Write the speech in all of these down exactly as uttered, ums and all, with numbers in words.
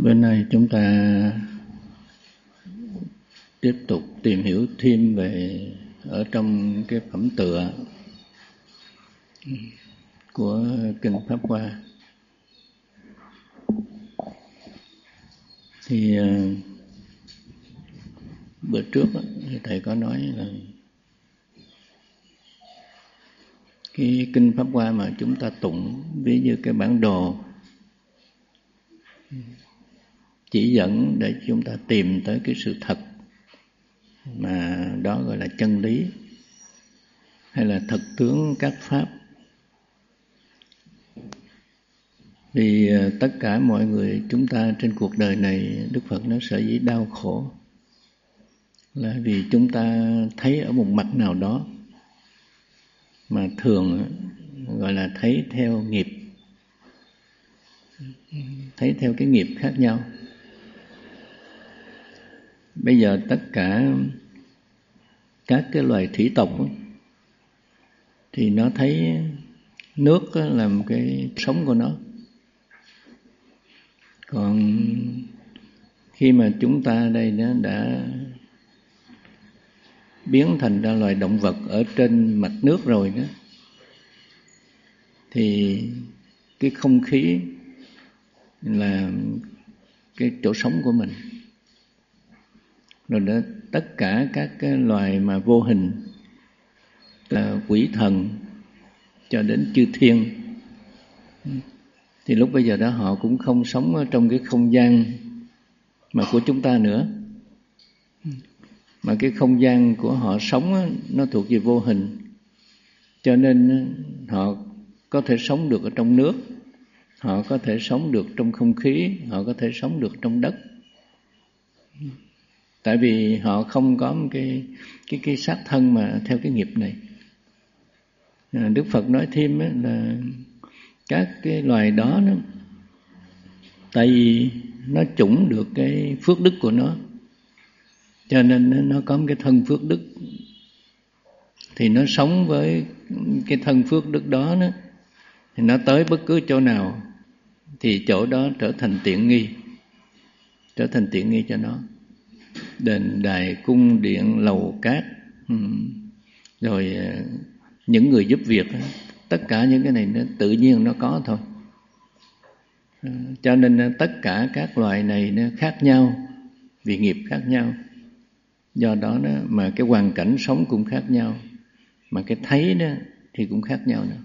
Bữa nay chúng ta tiếp tục tìm hiểu thêm về ở trong cái phẩm tựa của Kinh Pháp Hoa. Thì bữa trước thì thầy có nói là cái Kinh Pháp Hoa mà chúng ta tụng ví như cái bản đồ chỉ dẫn để chúng ta tìm tới cái sự thật, mà đó gọi là chân lý hay là thực tướng các pháp. Vì tất cả mọi người chúng ta trên cuộc đời này, Đức Phật nói sở dĩ đau khổ là vì chúng ta thấy ở một mặt nào đó mà thường gọi là thấy theo nghiệp, thấy theo cái nghiệp khác nhau. Bây giờ tất cả các cái loài thủy tộc thì nó thấy nước là một cái sống của nó. Còn khi mà chúng ta đây nó đã biến thành ra loài động vật ở trên mặt nước rồi đó, thì cái không khí là cái chỗ sống của mình. Rồi đó, tất cả các cái loài mà vô hình, là quỷ thần cho đến chư thiên, thì lúc bây giờ đó họ cũng không sống ở trong cái không gian mà của chúng ta nữa, mà cái không gian của họ sống đó, nó thuộc về vô hình, cho nên họ có thể sống được ở trong nước, họ có thể sống được trong không khí, họ có thể sống được trong đất. Tại vì họ không có một cái cái cái xác thân mà theo cái nghiệp này. Đức Phật nói thêm là các cái loài đó, nó, tại vì nó chủng được cái phước đức của nó, cho nên nó có một cái thân phước đức, thì nó sống với cái thân phước đức đó, đó thì nó tới bất cứ chỗ nào thì chỗ đó trở thành tiện nghi, trở thành tiện nghi cho nó. Đền đài, cung điện, lầu cát, rồi những người giúp việc, tất cả những cái này nó tự nhiên nó có thôi. Cho nên tất cả các loài này nó khác nhau vì nghiệp khác nhau. Do đó, đó mà cái hoàn cảnh sống cũng khác nhau, mà cái thấy đó thì cũng khác nhau nữa.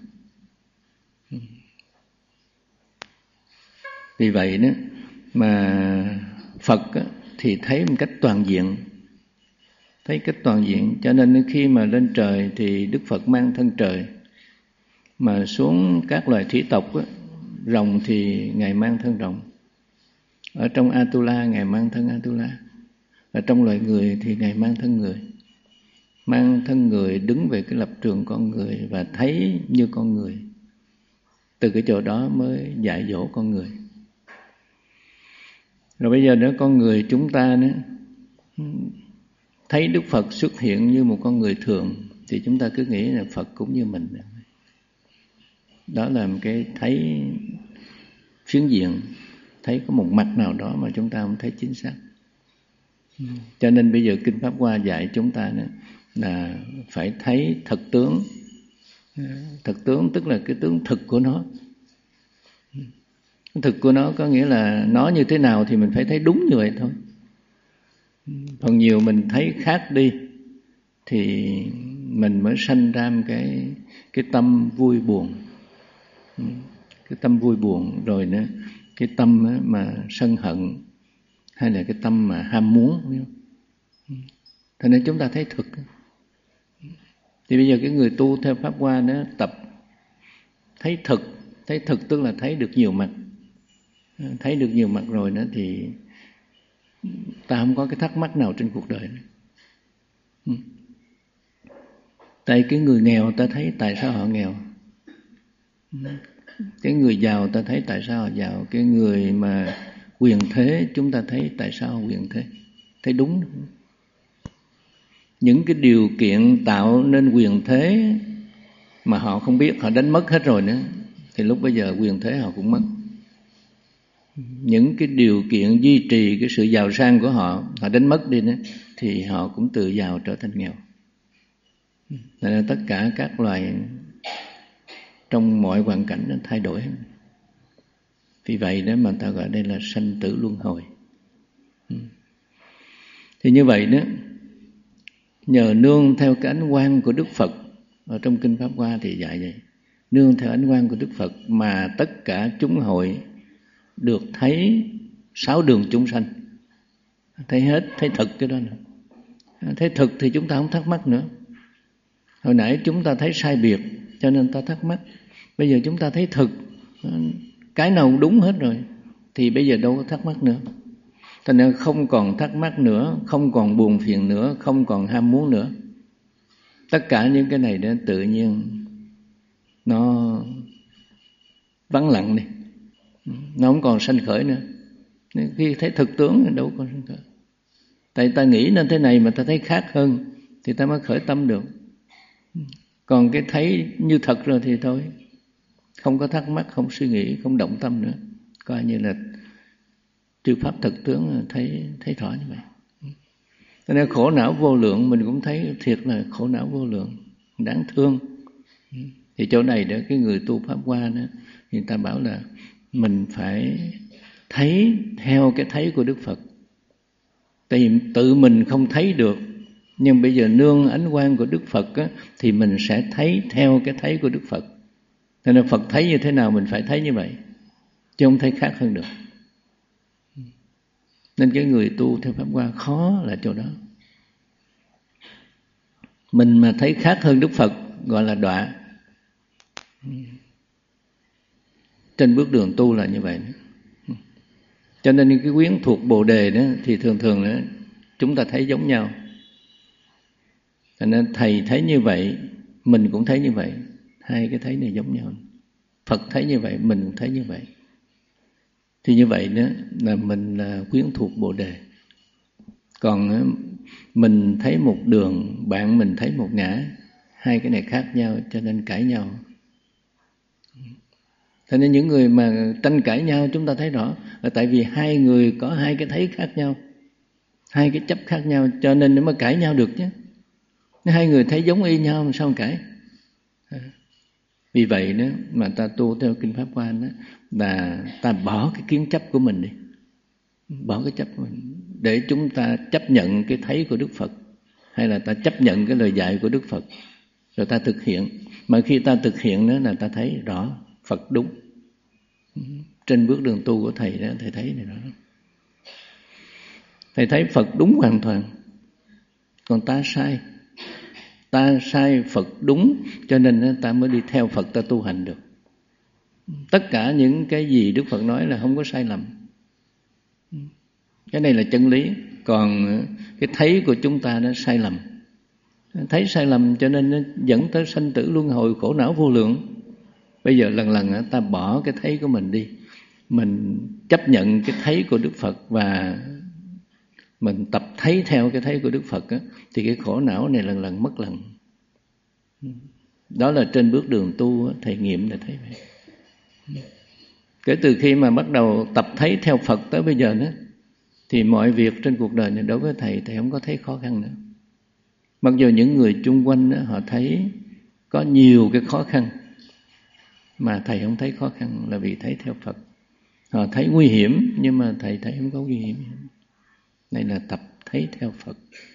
Vì vậy đó mà Phật đó, thì thấy một cách toàn diện, thấy cách toàn diện. Cho nên khi mà lên trời thì Đức Phật mang thân trời, mà xuống các loài thủy tộc á, rồng thì Ngài mang thân rồng, ở trong Atula Ngài mang thân Atula, ở trong loài người thì Ngài mang thân người. Mang thân người đứng về cái lập trường con người và thấy như con người. Từ cái chỗ đó mới dạy dỗ con người. Rồi bây giờ nữa con người chúng ta nữa, thấy Đức Phật xuất hiện như một con người thường thì chúng ta cứ nghĩ là Phật cũng như mình. Đó là một cái thấy phiến diện, thấy có một mặt nào đó mà chúng ta không thấy chính xác. Cho nên bây giờ Kinh Pháp Hoa dạy chúng ta nữa là phải thấy thực tướng. Thực tướng tức là cái tướng thực của nó. Thực của nó có nghĩa là nó như thế nào thì mình phải thấy đúng như vậy thôi. Còn nhiều mình thấy khác đi thì mình mới sanh ra một cái, cái tâm vui buồn. Cái tâm vui buồn rồi nữa, cái tâm mà sân hận, hay là cái tâm mà ham muốn. Thế nên chúng ta thấy thực. Thì bây giờ cái người tu theo Pháp Hoa nó tập thấy thực. Thấy thực tức là thấy được nhiều mặt. Thấy được nhiều mặt rồi đó thì ta không có cái thắc mắc nào trên cuộc đời nữa. Tại cái người nghèo ta thấy tại sao họ nghèo, cái người giàu ta thấy tại sao họ giàu, cái người mà quyền thế chúng ta thấy tại sao họ quyền thế. Thấy đúng. Những cái điều kiện tạo nên quyền thế mà họ không biết, họ đánh mất hết rồi nữa, thì lúc bây giờ quyền thế họ cũng mất. những cái điều kiện duy trì cái sự giàu sang của họ, họ đánh mất đi nữa, thì họ cũng từ giàu trở thành nghèo. Nên tất cả các loài trong mọi hoàn cảnh nó thay đổi. Vì vậy đó mà ta gọi đây là sanh tử luân hồi. Thì như vậy đó, nhờ nương theo cái ánh quang của Đức Phật, ở trong Kinh Pháp Hoa thì dạy vậy, nương theo ánh quang của Đức Phật mà tất cả chúng hội được thấy sáu đường chúng sanh, thấy hết, thấy thực cái đó nữa. Thấy thực thì chúng ta không thắc mắc nữa. Hồi nãy chúng ta thấy sai biệt cho nên ta thắc mắc. Bây giờ chúng ta thấy thực, cái nào đúng hết rồi, thì bây giờ đâu có thắc mắc nữa. Thành nên không còn thắc mắc nữa, không còn buồn phiền nữa, không còn ham muốn nữa. Tất cả những cái này đó tự nhiên nó vắng lặng đi, nó không còn sanh khởi nữa. Khi thấy thực tướng thì đâu còn sanh khởi. Tại ta nghĩ nên thế này mà ta thấy khác hơn thì ta mới khởi tâm được. Còn cái thấy như thật rồi thì thôi, không có thắc mắc, không suy nghĩ, không động tâm nữa, coi như là chư pháp thực tướng, thấy thấy rõ như vậy. Cho nên khổ não vô lượng mình cũng thấy thiệt là khổ não vô lượng, đáng thương. Thì chỗ này đó, cái người tu Pháp Hoa đó, người ta bảo là mình phải thấy theo cái thấy của Đức Phật. Tại vì tự mình không thấy được, nhưng bây giờ nương ánh quang của Đức Phật á, thì mình sẽ thấy theo cái thấy của Đức Phật. Cho nên Phật thấy như thế nào mình phải thấy như vậy, chứ không thấy khác hơn được. Nên cái người tu theo Pháp Hoa khó là chỗ đó. Mình mà thấy khác hơn Đức Phật gọi là đọa. Trên bước đường tu là như vậy. Cho nên cái quyến thuộc Bồ Đề đó thì thường thường đó, chúng ta thấy giống nhau. Cho nên thầy thấy như vậy, mình cũng thấy như vậy. Hai cái thấy này giống nhau. Phật thấy như vậy, mình cũng thấy như vậy. Thì như vậy đó là mình là quyến thuộc Bồ Đề. Còn mình thấy một đường, bạn mình thấy một ngã, hai cái này khác nhau cho nên cãi nhau. Thế nên những người mà tranh cãi nhau chúng ta thấy rõ là tại vì hai người có hai cái thấy khác nhau, hai cái chấp khác nhau, cho nên nó mới cãi nhau được chứ. Nếu hai người thấy giống y nhau mà sao cãi? Vì vậy đó mà ta tu theo Kinh Pháp Hoa đó là ta bỏ cái kiến chấp của mình đi, bỏ cái chấp của mình để chúng ta chấp nhận cái thấy của Đức Phật, hay là ta chấp nhận cái lời dạy của Đức Phật, rồi ta thực hiện. Mà khi ta thực hiện đó là ta thấy rõ Phật đúng. Trên bước đường tu của thầy đó, thầy thấy này đó. Thầy thấy Phật đúng hoàn toàn, còn ta sai. Ta sai, Phật đúng, cho nên ta mới đi theo Phật, ta tu hành được. Tất cả những cái gì Đức Phật nói là không có sai lầm. Cái này là chân lý. Còn cái thấy của chúng ta nó sai lầm. Thấy sai lầm cho nên nó dẫn tới sanh tử luân hồi, khổ não vô lượng. Bây giờ lần lần ta bỏ cái thấy của mình đi, mình chấp nhận cái thấy của Đức Phật và mình tập thấy theo cái thấy của Đức Phật á, thì cái khổ não này lần lần mất lần. Đó là trên bước đường tu thầy nghiệm là thấy vậy. Kể từ khi mà bắt đầu tập thấy theo Phật tới bây giờ nữa, thì mọi việc trên cuộc đời này đối với thầy, thầy không có thấy khó khăn nữa. Mặc dù những người chung quanh đó, họ thấy có nhiều cái khó khăn, mà thầy không thấy khó khăn là vì thấy theo Phật. Họ thấy nguy hiểm, nhưng mà thầy thấy không có nguy hiểm. Đây là tập thấy theo Phật.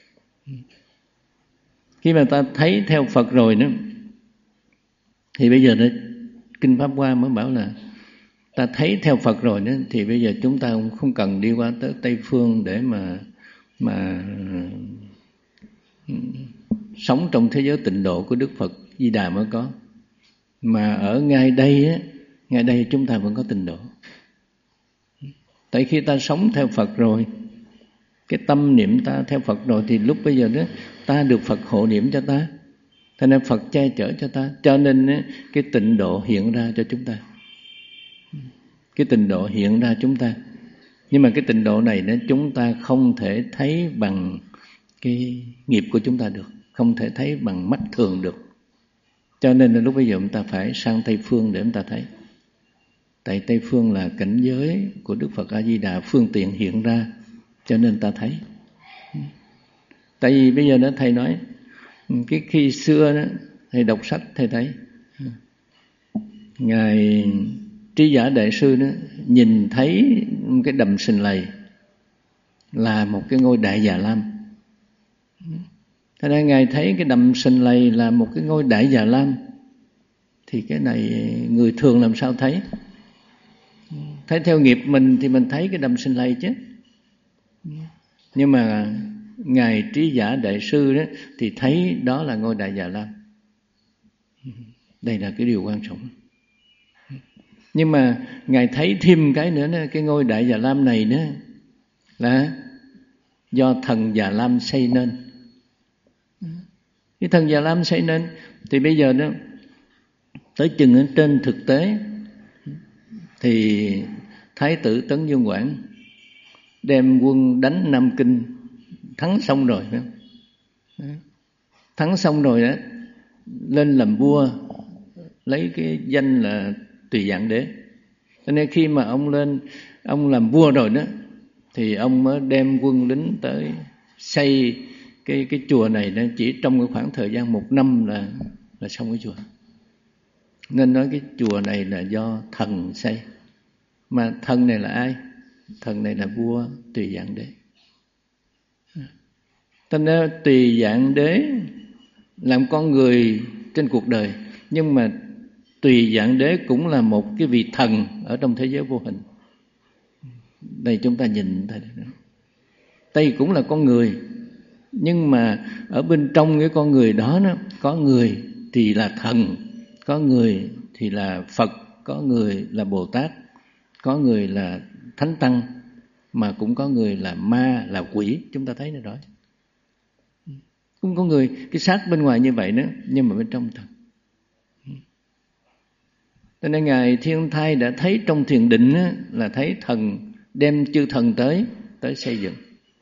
Khi mà ta thấy theo Phật rồi đó, thì bây giờ đó, Kinh Pháp Hoa mới bảo là ta thấy theo Phật rồi đó, thì bây giờ chúng ta cũng không cần đi qua tới Tây Phương để mà mà sống trong thế giới tịnh độ của Đức Phật Di Đà mới có. Mà ở ngay đây á, ngay đây chúng ta vẫn có tịnh độ. Tại khi ta sống theo Phật rồi, cái tâm niệm ta theo Phật rồi, thì lúc bây giờ đó ta được Phật hộ niệm cho ta, cho nên Phật che chở cho ta, cho nên cái tịnh độ hiện ra cho chúng ta. Cái tịnh độ hiện ra chúng ta. Nhưng mà cái tịnh độ này đó, chúng ta không thể thấy bằng cái nghiệp của chúng ta được, không thể thấy bằng mắt thường được. Cho nên là lúc bây giờ chúng ta phải sang Tây Phương để chúng ta thấy. Tại Tây Phương là cảnh giới của Đức Phật A Di Đà phương tiện hiện ra, cho nên ta thấy. Tại vì bây giờ đó thầy nói, cái khi xưa đó thầy đọc sách thầy thấy ngài Trí Giả Đại Sư đó nhìn thấy cái đầm Sình Lầy là một cái ngôi Đại Già Lam. Thế nên ngài thấy cái đầm Sình Lầy là một cái ngôi Đại Già Lam, thì cái này người thường làm sao thấy? Thấy theo nghiệp mình thì mình thấy cái đầm Sình Lầy chứ. Nhưng mà ngài Trí Giả Đại Sư đó thì thấy đó là ngôi Đại Già Lam. Đây là cái điều quan trọng. Nhưng mà ngài thấy thêm cái nữa, cái ngôi Đại Già Lam này nữa là do thần Già Lam xây nên. Cái thần Già Lam xây nên thì bây giờ đó tới chừng ở trên thực tế thì Thái tử Tấn Dương Quảng đem quân đánh Nam Kinh, thắng xong rồi, phải không? Thắng xong rồi đó, lên làm vua, lấy cái danh là Tùy Dạng Đế. Cho nên khi mà ông lên, ông làm vua rồi đó, thì ông mới đem quân lính tới xây cái cái chùa này đó, chỉ trong cái khoảng thời gian một năm là là xong cái chùa. Nên nói cái chùa này là do thần xây. Mà thần này là ai? Thần này là vua Tùy Dạng Đế. Cho nên Tùy Dạng Đế làm con người trên cuộc đời, nhưng mà Tùy Dạng Đế cũng là một cái vị thần ở trong thế giới vô hình. Đây chúng ta nhìn thấy đó. Đây cũng là con người, nhưng mà ở bên trong cái con người đó, đó có người thì là thần, có người thì là Phật, có người là Bồ Tát, có người là Thánh Tăng, mà cũng có người là ma, là quỷ. Chúng ta thấy nó rõ. Cũng có người cái xác bên ngoài như vậy nữa, nhưng mà bên trong thần. Cho nên ngài Thiên Thai đã thấy trong thiền định á, là thấy thần đem chư thần tới tới xây dựng,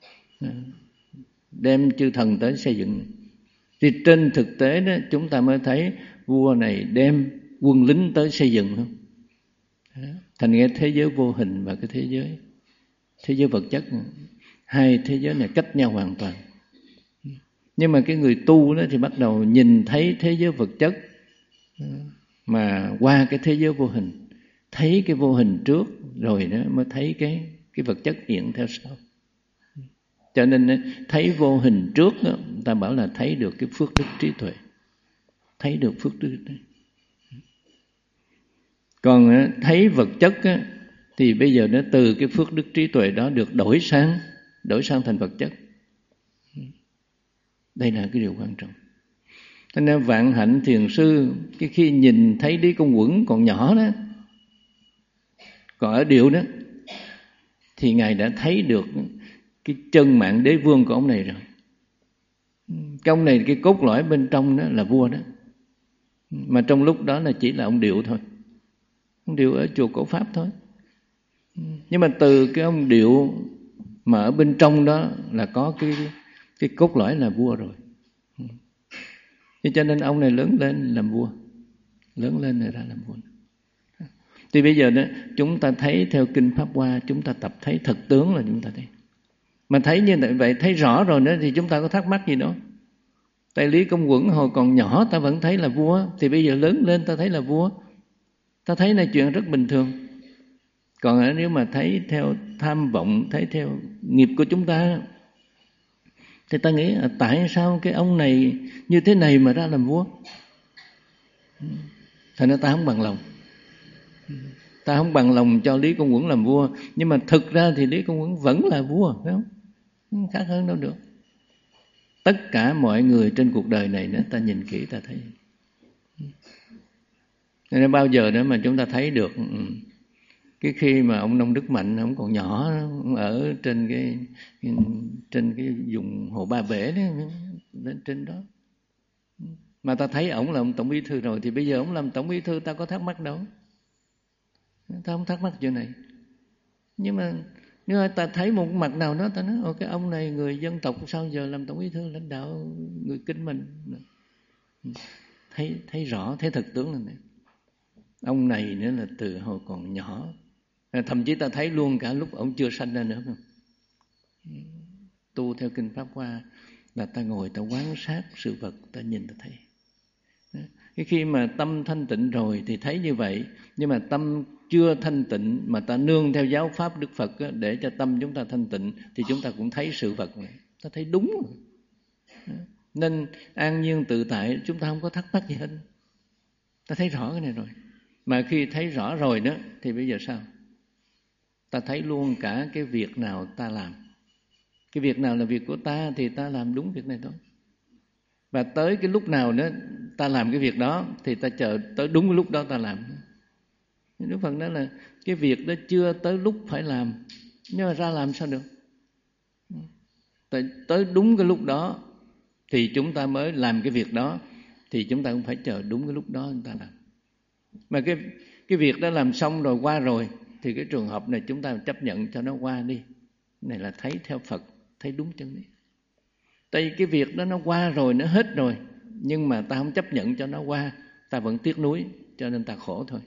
đem chư thần tới xây dựng. Thì trên thực tế đó chúng ta mới thấy vua này đem quân lính tới xây dựng, không? Thành nghe thế giới vô hình và cái thế giới thế giới vật chất, hai thế giới này cách nhau hoàn toàn. Nhưng mà cái người tu đó thì bắt đầu nhìn thấy thế giới vật chất mà qua cái thế giới vô hình, thấy cái vô hình trước rồi đó mới thấy cái cái vật chất hiện theo sau. Cho nên thấy vô hình trước đó, ta bảo là thấy được cái phước đức trí tuệ, thấy được phước đức trí tuệ. Còn thấy vật chất á, thì bây giờ nó từ cái phước đức trí tuệ đó được đổi sang đổi sang thành vật chất. Đây là cái điều quan trọng. Cho nên Vạn Hạnh Thiền Sư cái khi nhìn thấy Lý Công Uẩn còn nhỏ đó, còn ở điệu đó, thì ngài đã thấy được cái chân mạng đế vương của ông này rồi. Cái ông này cái cốt lõi bên trong đó là vua đó, mà trong lúc đó là chỉ là ông Điệu thôi, ông Điệu ở chùa Cổ Pháp thôi. Nhưng mà từ cái ông Điệu mà ở bên trong đó là có cái cái cốt lõi là vua rồi. Cho nên ông này lớn lên làm vua, lớn lên rồi ra làm vua. Thì bây giờ đó chúng ta thấy theo Kinh Pháp Hoa, chúng ta tập thấy thực tướng là chúng ta thấy. Mà thấy như vậy, thấy rõ rồi nữa thì chúng ta có thắc mắc gì nữa? Tại Lý Công Uẩn hồi còn nhỏ ta vẫn thấy là vua, thì bây giờ lớn lên ta thấy là vua, ta thấy là chuyện rất bình thường. Còn nếu mà thấy theo tham vọng, thấy theo nghiệp của chúng ta, thì ta nghĩ là tại sao cái ông này như thế này mà ra làm vua? Thành ra ta không bằng lòng. Ta không bằng lòng cho Lý Công Uẩn làm vua. Nhưng mà thực ra thì Lý Công Uẩn vẫn là vua, phải không? Không khác hơn đâu được. Tất cả mọi người trên cuộc đời này nữa, ta nhìn kỹ ta thấy. Nên bao giờ nữa mà chúng ta thấy được cái khi mà ông Nông Đức Mạnh ông còn nhỏ, ông ở trên cái trên cái vùng Hồ Ba Bể đó, lên trên đó, mà ta thấy ổng là ông tổng bí thư rồi, thì bây giờ ổng làm tổng bí thư ta có thắc mắc đâu, ta không thắc mắc chuyện này. Nhưng mà nếu ta thấy một mặt nào đó, ta nói Ồ, cái ông này người dân tộc sao giờ làm tổng bí thư lãnh đạo người Kinh mình, thấy thấy rõ, thấy thực tướng là này. Ông này nữa là từ hồi còn nhỏ, thậm chí ta thấy luôn cả lúc ông chưa sanh ra nữa. Tu theo kinh Pháp Hoa là ta ngồi ta quan sát sự vật, ta nhìn ta thấy. Cái khi mà tâm thanh tịnh rồi thì thấy như vậy, nhưng mà tâm chưa thanh tịnh mà ta nương theo giáo pháp Đức Phật á, để cho tâm chúng ta thanh tịnh thì chúng ta cũng thấy sự vật này, ta thấy đúng rồi. Nên an nhiên tự tại, chúng ta không có thắc mắc gì hết, ta thấy rõ cái này rồi. Mà khi thấy rõ rồi đó thì bây giờ sao? Ta thấy luôn cả cái việc nào ta làm, cái việc nào là việc của ta thì ta làm đúng việc này thôi. Và tới cái lúc nào đó ta làm cái việc đó thì ta chờ tới đúng cái lúc đó ta làm. Đức Phật nói là cái việc đó chưa tới lúc phải làm, nhưng mà ra làm sao được? Tới, tới đúng cái lúc đó thì chúng ta mới làm cái việc đó, thì chúng ta cũng phải chờ đúng cái lúc đó chúng ta làm. Mà cái, cái việc đó làm xong rồi, qua rồi, thì cái trường hợp này chúng ta chấp nhận cho nó qua đi. Này là thấy theo Phật, thấy đúng chân lý. Tại vì cái việc đó nó qua rồi, nó hết rồi, nhưng mà ta không chấp nhận cho nó qua, ta vẫn tiếc nuối, cho nên ta khổ thôi.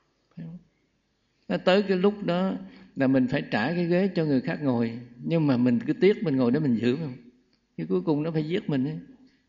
Nó tới cái lúc đó là mình phải trả cái ghế cho người khác ngồi, nhưng mà mình cứ tiếc mình ngồi đó mình giữ không, thì cuối cùng nó phải giết mình ấy.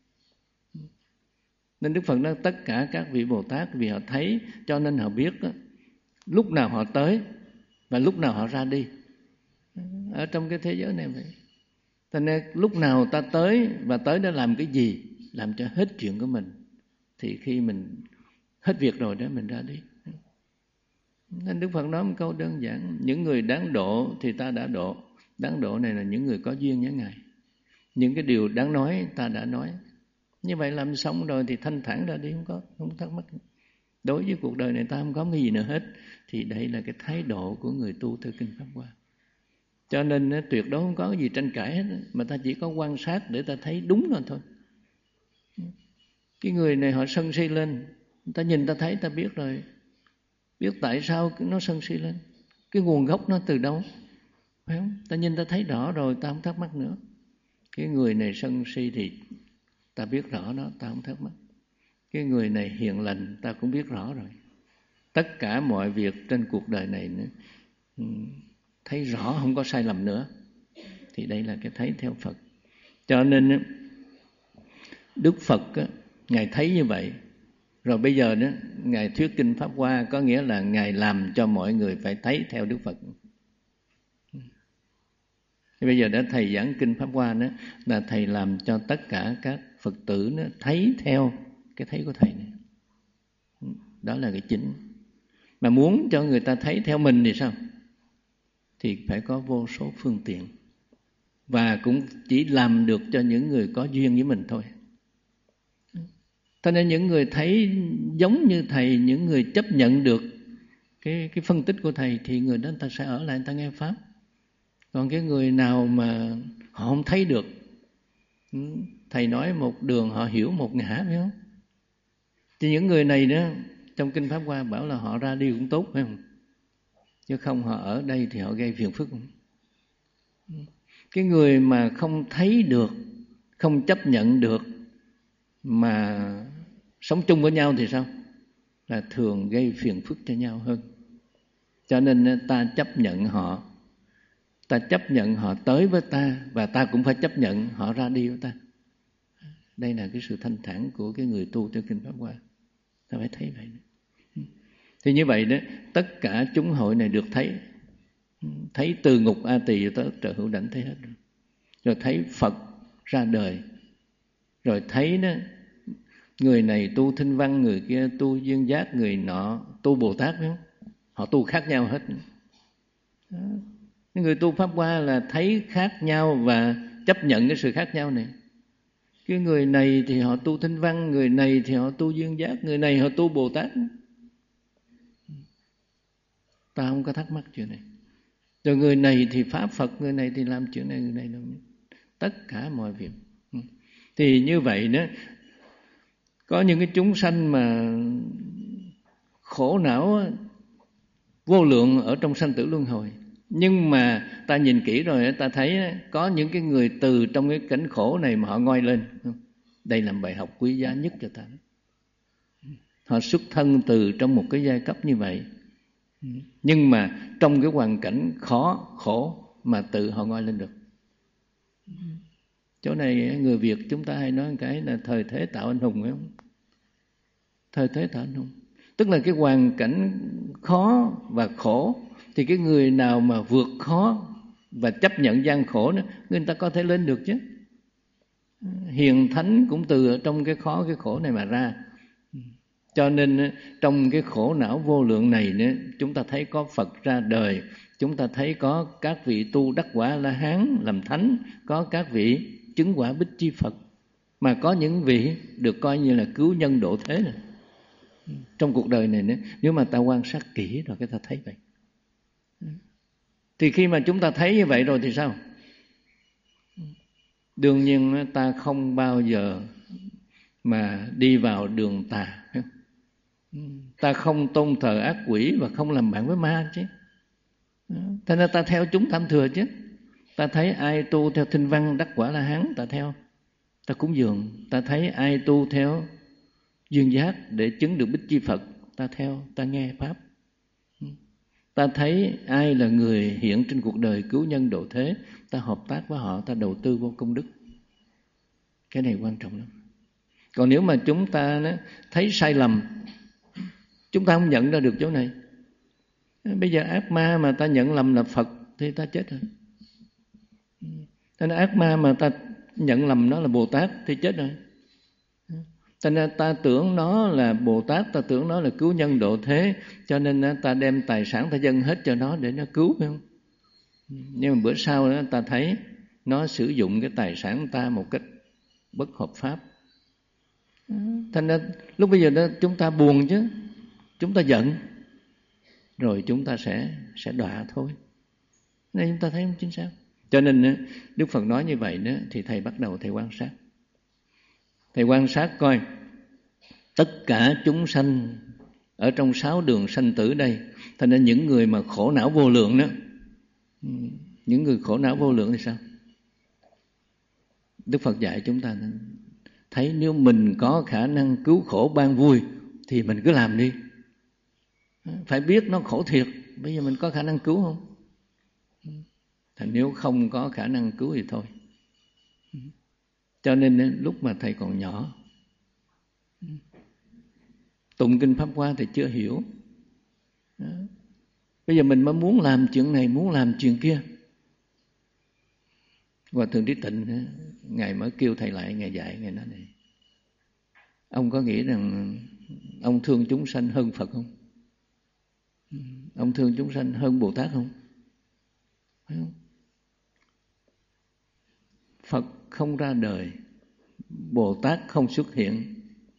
Nên Đức Phật nói tất cả các vị Bồ Tát vì họ thấy cho nên họ biết đó, lúc nào họ tới và lúc nào họ ra đi. Ở trong cái thế giới này vậy. Cho nên lúc nào ta tới và tới đó làm cái gì, làm cho hết chuyện của mình, thì khi mình hết việc rồi đó mình ra đi. Nên Đức Phật nói một câu đơn giản: những người đáng độ thì ta đã độ. Đáng độ này là những người có duyên với Ngài. Những cái điều đáng nói ta đã nói. Như vậy làm xong rồi thì thanh thản ra đi, không có không thắc mắc. Đối với cuộc đời này ta không có cái gì nữa hết. Thì đây là cái thái độ của người tu theo kinh Pháp Hoa. Cho nên tuyệt đối không có cái gì tranh cãi hết, mà ta chỉ có quan sát để ta thấy đúng rồi thôi. Cái người này họ sân si lên, ta nhìn ta thấy ta biết rồi, biết tại sao nó sân si lên, cái nguồn gốc nó từ đâu, phải không? Ta nhìn ta thấy rõ rồi, ta không thắc mắc nữa. Cái người này sân si thì ta biết rõ nó, ta không thắc mắc. Cái người này hiền lành, ta cũng biết rõ rồi. Tất cả mọi việc trên cuộc đời này nữa, thấy rõ không có sai lầm nữa. Thì đây là cái thấy theo Phật. Cho nên Đức Phật Ngài thấy như vậy. Rồi bây giờ đó Ngài thuyết kinh Pháp Hoa, có nghĩa là Ngài làm cho mọi người phải thấy theo Đức Phật. Thì bây giờ đã Thầy giảng kinh Pháp Hoa đó, là Thầy làm cho tất cả các Phật tử nó thấy theo cái thấy của Thầy này. Đó là cái chính. Mà muốn cho người ta thấy theo mình thì sao? Thì phải có vô số phương tiện. Và cũng chỉ làm được cho những người có duyên với mình thôi. Cho nên những người thấy giống như Thầy, những người chấp nhận được cái, cái phân tích của Thầy, thì người đó người ta sẽ ở lại, người ta nghe Pháp. Còn cái người nào mà họ không thấy được, Thầy nói một đường họ hiểu một ngã, phải không? Thì những người này đó, trong kinh Pháp Hoa bảo là họ ra đi cũng tốt, phải không? Chứ không họ ở đây thì họ gây phiền phức. Cái người mà không thấy được, không chấp nhận được mà sống chung với nhau thì sao? Là thường gây phiền phức cho nhau hơn. Cho nên ta chấp nhận họ, ta chấp nhận họ tới với ta, và ta cũng phải chấp nhận họ ra đi với ta. Đây là cái sự thanh thản của cái người tu theo kinh Pháp Hoa. Ta phải thấy vậy. Thì như vậy đó, tất cả chúng hội này được thấy. Thấy từ ngục A Tỳ tới trời hữu đảnh thấy hết rồi. Rồi thấy Phật ra đời. Rồi thấy đó, người này tu Thinh Văn, người kia tu Duyên Giác, người nọ tu Bồ Tát, phải không? Họ tu khác nhau hết. Đó. Người tu Pháp Hoa là thấy khác nhau và chấp nhận cái sự khác nhau này. Cái người này thì họ tu Thinh Văn, người này thì họ tu Duyên Giác, người này họ tu Bồ Tát. Ta không có thắc mắc chuyện này. Rồi người này thì Pháp Phật, người này thì làm chuyện này, người này làm tất cả mọi việc. Thì như vậy đó, có những cái chúng sanh mà khổ não vô lượng ở trong sanh tử luân hồi. Nhưng mà ta nhìn kỹ rồi ta thấy có những cái người từ trong cái cảnh khổ này mà họ ngoi lên. Đây là bài học quý giá nhất cho ta. Họ xuất thân từ trong một cái giai cấp như vậy, nhưng mà trong cái hoàn cảnh khó khổ mà tự họ ngoi lên được. Chỗ này người Việt chúng ta hay nói cái là thời thế tạo anh hùng, phải không? Thời thế tạo anh hùng, tức là cái hoàn cảnh khó và khổ thì cái người nào mà vượt khó và chấp nhận gian khổ đó, người ta có thể lên được chứ. Hiền thánh cũng từ trong cái khó cái khổ này mà ra. Cho nên trong cái khổ não vô lượng này nữa, chúng ta thấy có Phật ra đời, chúng ta thấy có các vị tu đắc quả La Hán làm thánh, có các vị chứng quả Bích Chi Phật, mà có những vị được coi như là cứu nhân độ thế này. Trong cuộc đời này nữa, nếu mà ta quan sát kỹ rồi cái ta thấy vậy. Thì khi mà chúng ta thấy như vậy rồi thì sao? Đương nhiên ta không bao giờ mà đi vào đường tà. Ta không tôn thờ ác quỷ và không làm bạn với ma chứ. Thế nên ta theo chúng tam thừa chứ. Ta thấy ai tu theo Thinh Văn đắc quả La Hán ta theo, ta cúng dường. Ta thấy ai tu theo duyên giác để chứng được Bích Chi Phật, ta theo, ta nghe pháp. Ta thấy ai là người hiện trên cuộc đời cứu nhân độ thế, ta hợp tác với họ, ta đầu tư vô công đức. Cái này quan trọng lắm. Còn nếu mà chúng ta thấy sai lầm, chúng ta không nhận ra được chỗ này. Bây giờ ác ma mà ta nhận lầm là Phật thì ta chết rồi. Thế nên ác ma mà ta nhận lầm nó là Bồ Tát thì chết rồi. Cho nên ta tưởng nó là Bồ Tát, ta tưởng nó là cứu nhân độ thế, cho nên ta đem tài sản ta dâng hết cho nó để nó cứu, phải không? Nhưng mà bữa sau đó ta thấy nó sử dụng cái tài sản ta một cách bất hợp pháp. Thành ra lúc bây giờ đó chúng ta buồn chứ, chúng ta giận, rồi chúng ta sẽ sẽ đọa thôi. Nên chúng ta thấy không chính xác. Cho nên Đức Phật nói như vậy đó, thì thầy bắt đầu thầy quan sát. Thầy quan sát coi tất cả chúng sanh ở trong sáu đường sanh tử đây. Thành ra những người mà khổ não vô lượng đó, những người khổ não vô lượng thì sao? Đức Phật dạy chúng ta thấy nếu mình có khả năng cứu khổ ban vui thì mình cứ làm đi. Phải biết nó khổ thiệt, bây giờ mình có khả năng cứu không? Thành nếu không có khả năng cứu thì thôi. Cho nên lúc mà thầy còn nhỏ, tụng kinh Pháp Hoa thì chưa hiểu. Bây giờ mình mới muốn làm chuyện này, muốn làm chuyện kia. Hòa Thượng Trí Tịnh, Ngài mới kêu thầy lại, Ngài dạy, Ngài nói này: ông có nghĩ rằng ông thương chúng sanh hơn Phật không? Ông thương chúng sanh hơn Bồ Tát không? Phải không? Phật không ra đời, Bồ Tát không xuất hiện,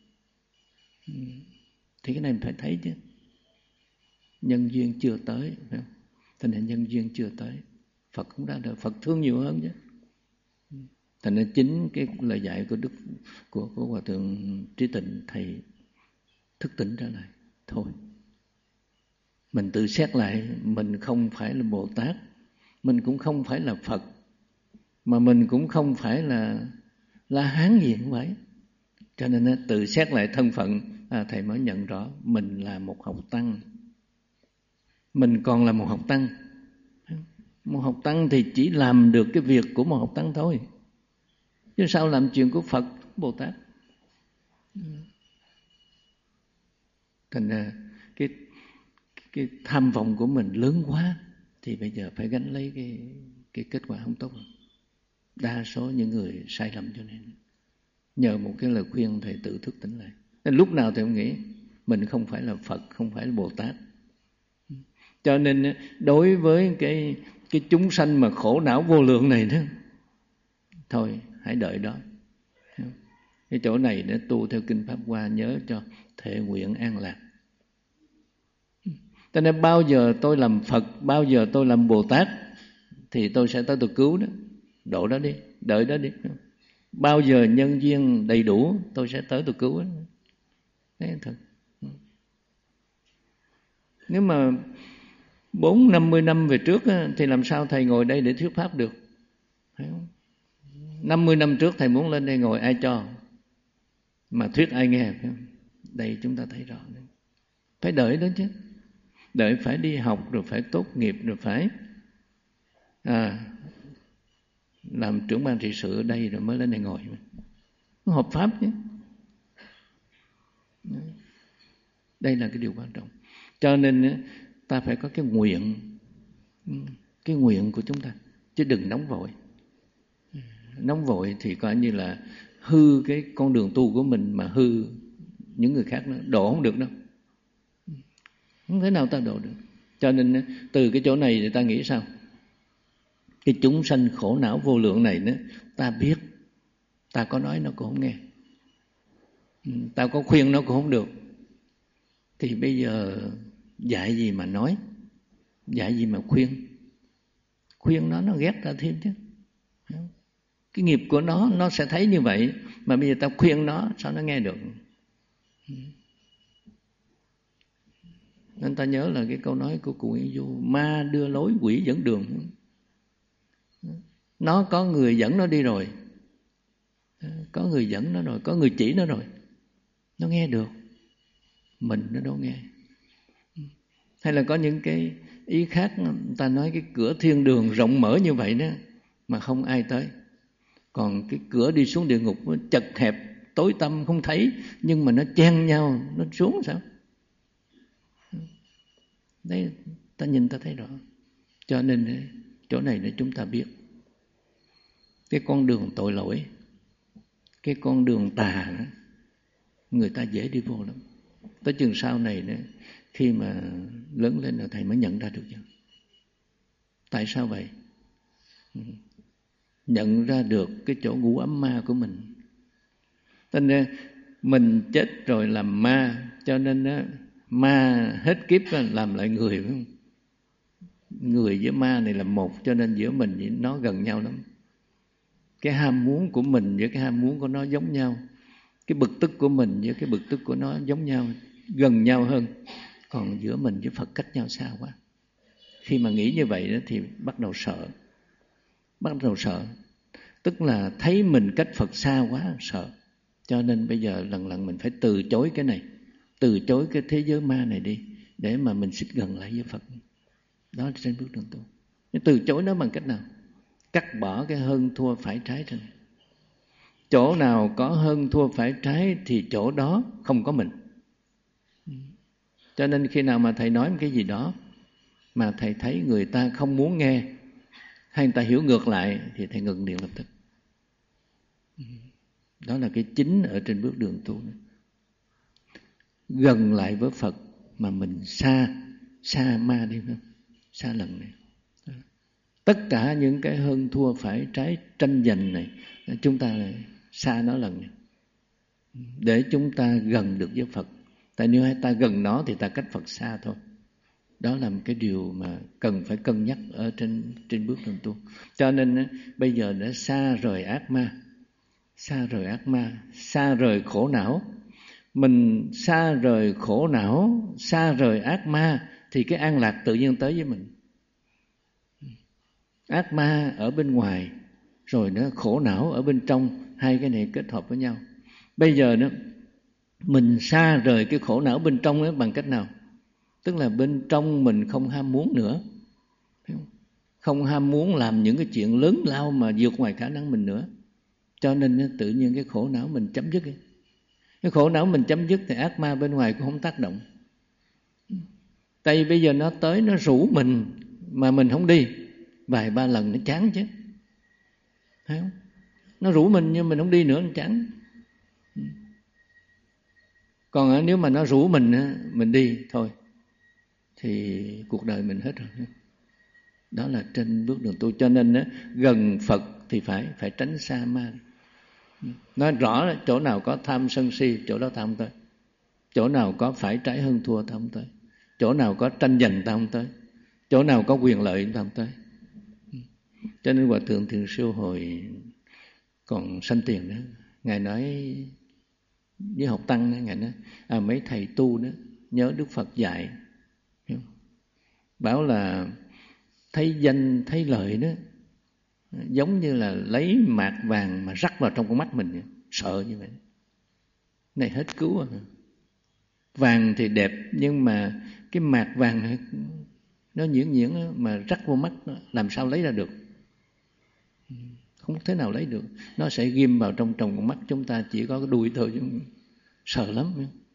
thì cái này mình phải thấy chứ. Nhân duyên chưa tới, phải không? Thành ra nhân duyên chưa tới, Phật không ra đời, Phật thương nhiều hơn chứ. Thành ra chính cái lời dạy của Đức của, của Hòa Thượng Trí Tịnh, thầy thức tỉnh trở lại. Thôi, mình tự xét lại, mình không phải là Bồ Tát, mình cũng không phải là Phật, mà mình cũng không phải là La Hán gì cũng vậy. Cho nên tự xét lại thân phận, à, thầy mới nhận rõ mình là một học tăng. Mình còn là một học tăng. Một học tăng thì chỉ làm được cái việc của một học tăng thôi, chứ sao làm chuyện của Phật, Bồ Tát. Thành ra cái, cái tham vọng của mình lớn quá, thì bây giờ phải gánh lấy cái, cái kết quả không tốt. Đa số những người sai lầm cho nên nhờ một cái lời khuyên thầy tự thức tỉnh lại. Nên lúc nào thầy cũng nghĩ mình không phải là Phật, không phải là Bồ Tát. Cho nên đối với cái, cái chúng sanh mà khổ não vô lượng này đó, thôi hãy đợi đó. Cái chỗ này để tu theo kinh Pháp Hoa, nhớ cho thệ nguyện an lạc. Cho nên bao giờ tôi làm Phật, bao giờ tôi làm Bồ Tát thì tôi sẽ tới tôi cứu đó, độ đó đi, đợi đó đi. Bao giờ nhân duyên đầy đủ tôi sẽ tới tôi cứu đó. Đấy thật. Nếu mà bốn năm mươi năm về trước thì làm sao thầy ngồi đây để thuyết pháp được, phải không? Năm mươi năm trước thầy muốn lên đây ngồi ai cho, mà thuyết ai nghe, phải không? Đây chúng ta thấy rõ đấy. Phải đợi đó chứ. Đợi phải đi học, rồi phải tốt nghiệp, rồi phải à, làm trưởng ban trị sự ở đây, rồi mới lên đây ngồi. Nó hợp pháp chứ. Đây là cái điều quan trọng. Cho nên ta phải có cái nguyện, cái nguyện của chúng ta, chứ đừng nóng vội. Nóng vội thì coi như là hư cái con đường tu của mình, mà hư những người khác nữa, độ không được đâu. Không thể nào ta độ được. Cho nên từ cái chỗ này thì ta nghĩ sao? Cái chúng sanh khổ não vô lượng này nữa, ta biết, ta có nói nó cũng không nghe, ta có khuyên nó cũng không được. Thì bây giờ dạy gì mà nói, dạy gì mà khuyên? Khuyên nó, nó ghét ta thêm chứ. Cái nghiệp của nó, nó sẽ thấy như vậy. Mà bây giờ ta khuyên nó, sao nó nghe được? Nên ta nhớ là cái câu nói của cụ Nguyễn Du: ma đưa lối, quỷ dẫn đường. Nó có người dẫn nó đi rồi, có người dẫn nó rồi, có người chỉ nó rồi, nó nghe được. Mình nó đâu nghe. Hay là có những cái ý khác, ta nói cái cửa thiên đường rộng mở như vậy đó mà không ai tới. Còn cái cửa đi xuống địa ngục nó chật hẹp, tối tăm không thấy, nhưng mà nó chen nhau, nó xuống sao? Đấy, ta nhìn ta thấy rõ. Cho nên chỗ này để chúng ta biết cái con đường tội lỗi, cái con đường tà đó, người ta dễ đi vô lắm. Tới chừng sau này nữa, khi mà lớn lên rồi thầy mới nhận ra được chứ. Tại sao vậy? Nhận ra được cái chỗ ngủ ấm ma của mình. Cho nên mình chết rồi làm ma, cho nên đó, ma hết kiếp làm lại người, phải không? Người với ma này là một, cho nên giữa mình với nó gần nhau lắm. Cái ham muốn của mình với cái ham muốn của nó giống nhau. Cái bực tức của mình với cái bực tức của nó giống nhau, gần nhau hơn. Còn giữa mình với Phật cách nhau xa quá. Khi mà nghĩ như vậy đó thì bắt đầu sợ. Bắt đầu sợ. Tức là thấy mình cách Phật xa quá, sợ. Cho nên bây giờ lần lần mình phải từ chối cái này, từ chối cái thế giới ma này đi, để mà mình xích gần lại với Phật. Đó là trên bước đường tu. Nhưng từ chối nó bằng cách nào? Cắt bỏ cái hơn thua phải trái trên này. Chỗ nào có hơn thua phải trái thì chỗ đó không có mình. Cho nên khi nào mà thầy nói một cái gì đó mà thầy thấy người ta không muốn nghe, hay người ta hiểu ngược lại, thì thầy ngừng liền lập tức. Đó là cái chính ở trên bước đường tu này. Gần lại với Phật mà mình xa, xa ma đi, không? Xa lần này. Tất cả những cái hơn thua phải trái tranh giành này, chúng ta xa nó lần này, để chúng ta gần được với Phật. Tại nếu ta gần nó thì ta cách Phật xa thôi. Đó là một cái điều mà cần phải cân nhắc ở trên trên bước đường tu. Cho nên bây giờ đã xa rời ác ma, xa rời ác ma, xa rời khổ não. Mình xa rời khổ não, xa rời ác ma, thì cái an lạc tự nhiên tới với mình. Ác ma ở bên ngoài, rồi nó khổ não ở bên trong, hai cái này kết hợp với nhau. Bây giờ đó, mình xa rời cái khổ não bên trong đó bằng cách nào? Tức là bên trong mình không ham muốn nữa, không ham muốn làm những cái chuyện lớn lao mà vượt ngoài khả năng mình nữa. Cho nên tự nhiên cái khổ não mình chấm dứt. Cái khổ não mình chấm dứt thì ác ma bên ngoài cũng không tác động. Tại vì bây giờ nó tới nó rủ mình mà mình không đi, vài ba lần nó chán chứ, thấy không? Nó rủ mình nhưng mình không đi nữa nó chán. Còn nếu mà nó rủ mình mình đi thôi thì cuộc đời mình hết rồi. Đó là trên bước đường tu. Cho nên gần Phật thì phải phải tránh xa ma. Nói rõ là chỗ nào có tham sân si, chỗ đó ta không tới. Chỗ nào có phải trái hơn thua ta không tới. Chỗ nào có tranh giành ta không tới. Chỗ nào có quyền lợi ta không tới. Cho nên Hòa Thượng Thiền Sư hồi còn sanh tiền đó, Ngài nói với học tăng đó, Ngài nói à, mấy thầy tu đó nhớ Đức Phật dạy, bảo là thấy danh thấy lợi đó giống như là lấy mạt vàng mà rắc vào trong con mắt mình, sợ như vậy. Này hết cứu à. Vàng thì đẹp, nhưng mà cái mạt vàng nó nhuyễn nhuyễn mà rắc vô mắt làm sao lấy ra được? Không thể nào lấy được. Nó sẽ ghim vào trong tròng con mắt chúng ta, chỉ có cái đuôi thôi, chứ sợ lắm.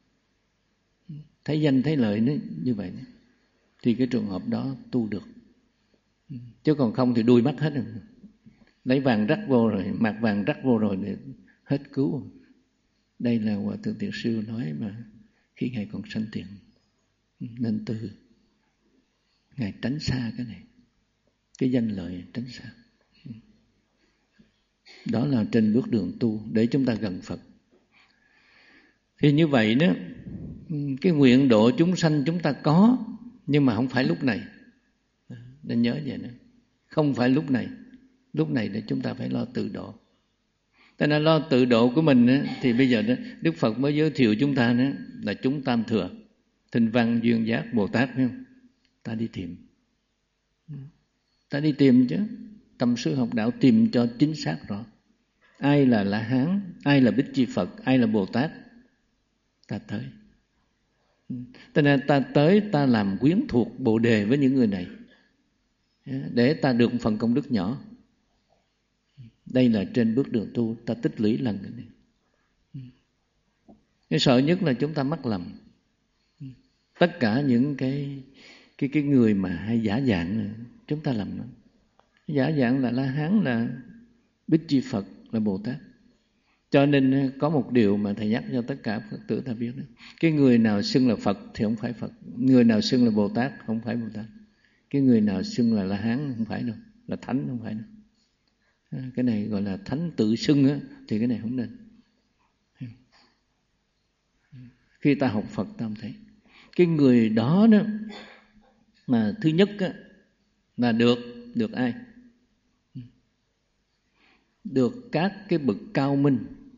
Thấy danh thấy lợi nó như vậy thì cái trường hợp đó tu được. Chứ còn không thì đuôi mắt hết rồi. Lấy vàng rắc vô rồi, mạt vàng rắc vô rồi thì hết cứu. Đây là Hòa Thượng Thiện Sư nói mà khi Ngài còn sanh tiền. Nên từ Ngài tránh xa cái này, cái danh lợi tránh xa. Đó là trên bước đường tu để chúng ta gần Phật. Thì như vậy đó, cái nguyện độ chúng sanh chúng ta có, nhưng mà không phải lúc này. Nên nhớ vậy nữa. Không phải lúc này. Lúc này để chúng ta phải lo tự độ. Tại nên lo tự độ của mình á, thì bây giờ đó, Đức Phật mới giới thiệu chúng ta đó, là chúng tam thừa, Thinh Văn, Duyên Giác, Bồ Tát, phải không? Ta đi tìm. Ta đi tìm chứ. Tâm sư học đạo tìm cho chính xác rõ. Ai là La Hán, ai là Bích Chi Phật, ai là Bồ Tát, ta tới. Cho nên ta tới, ta làm quyến thuộc Bồ Đề với những người này, để ta được một phần công đức nhỏ. Đây là trên bước đường tu ta tích lũy lần này. Cái sợ nhất là chúng ta mắc lầm. Tất cả những cái cái cái người mà hay giả dạng chúng ta lầm nó. Giả dạng là La Hán, là Bích Chi Phật, là Bồ Tát. Cho nên có một điều mà thầy nhắc cho tất cả Phật tử ta biết đó. Cái người nào xưng là Phật thì không phải Phật. Người nào xưng là Bồ Tát không phải Bồ Tát. Cái người nào xưng là La Hán không phải đâu. Là Thánh không phải đâu. Cái này gọi là Thánh tự xưng á, thì cái này không nên. Khi ta học Phật ta không thấy. Cái người đó đó mà thứ nhất á, là được Được ai? Được các cái bậc cao minh.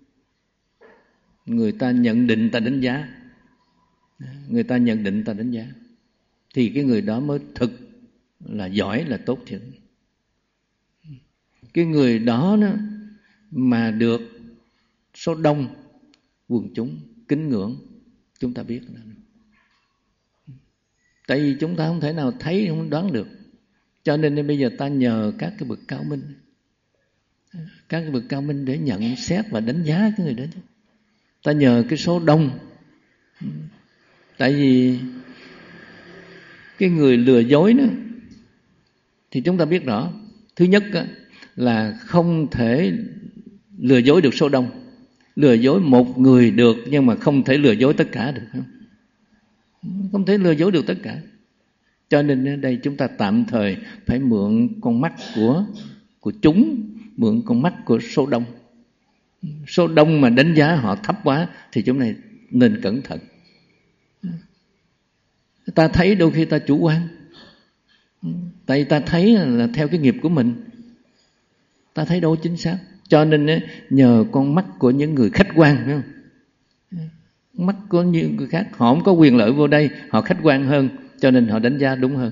Người ta nhận định, ta đánh giá. Người ta nhận định, ta đánh giá. Thì cái người đó mới thực là giỏi, là tốt thiệt. Cái người đó, đó mà được số đông quần chúng kính ngưỡng, chúng ta biết là. Tại vì chúng ta không thể nào thấy, không đoán được. Cho nên bây giờ ta nhờ các cái bậc cao minh, các cái bậc cao minh để nhận xét và đánh giá cái người đó. Ta nhờ cái số đông. Tại vì cái người lừa dối đó thì chúng ta biết rõ. Thứ nhất là không thể lừa dối được số đông. Lừa dối một người được, nhưng mà không thể lừa dối tất cả được. Không thể lừa dối được tất cả. Cho nên ở đây chúng ta tạm thời phải mượn con mắt của của chúng, mượn con mắt của số đông. Số đông mà đánh giá họ thấp quá thì chúng này nên cẩn thận. Ta thấy đôi khi ta chủ quan. Tại vì ta thấy là theo cái nghiệp của mình, ta thấy đâu chính xác. Cho nên nhờ con mắt của những người khách quan, phải không? Mắt của những người khác, họ không có quyền lợi vô đây, họ khách quan hơn, cho nên họ đánh giá đúng hơn.